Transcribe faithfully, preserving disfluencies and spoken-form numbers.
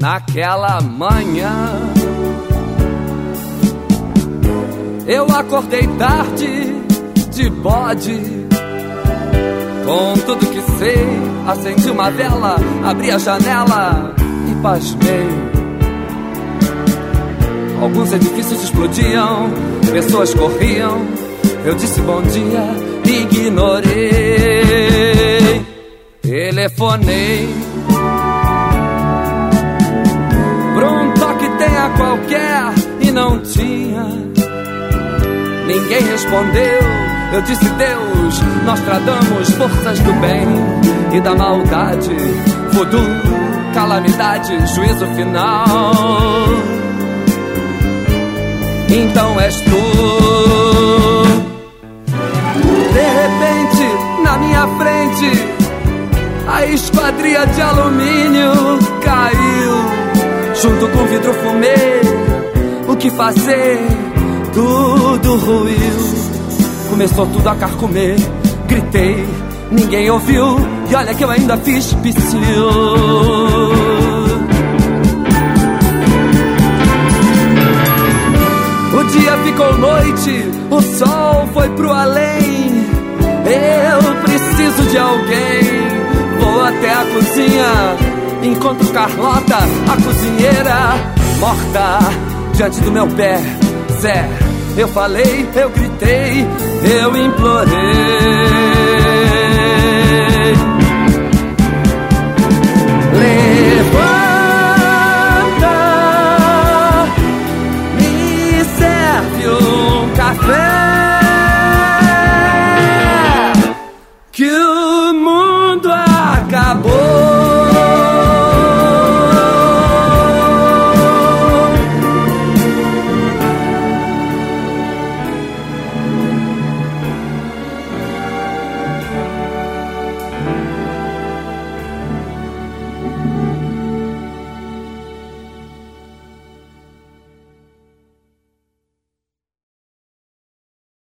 Naquela manhã eu acordei tarde, de bode, com tudo que sei. Acendi uma vela, abri a janela e pasmei. Alguns edifícios explodiam, pessoas corriam. Eu disse bom dia, ignorei. Telefonei pra um toque tenha qualquer e não tinha. Ninguém respondeu. Eu disse Deus, nós tradamos forças do bem e da maldade, voodoo, calamidade, juízo final. Então és tu. De repente, na minha frente, a esquadria de alumínio caiu. Junto com vidro fumê, o que fazer? Tudo ruiu. Começou tudo a carcomer. Gritei, ninguém ouviu. E olha que eu ainda fiz psiu. O dia ficou noite, o sol foi pro além. Eu preciso de alguém. Vou até a cozinha, encontro Carlota, a cozinheira, morta diante do meu pé. Zé, eu falei, eu gritei, eu implorei.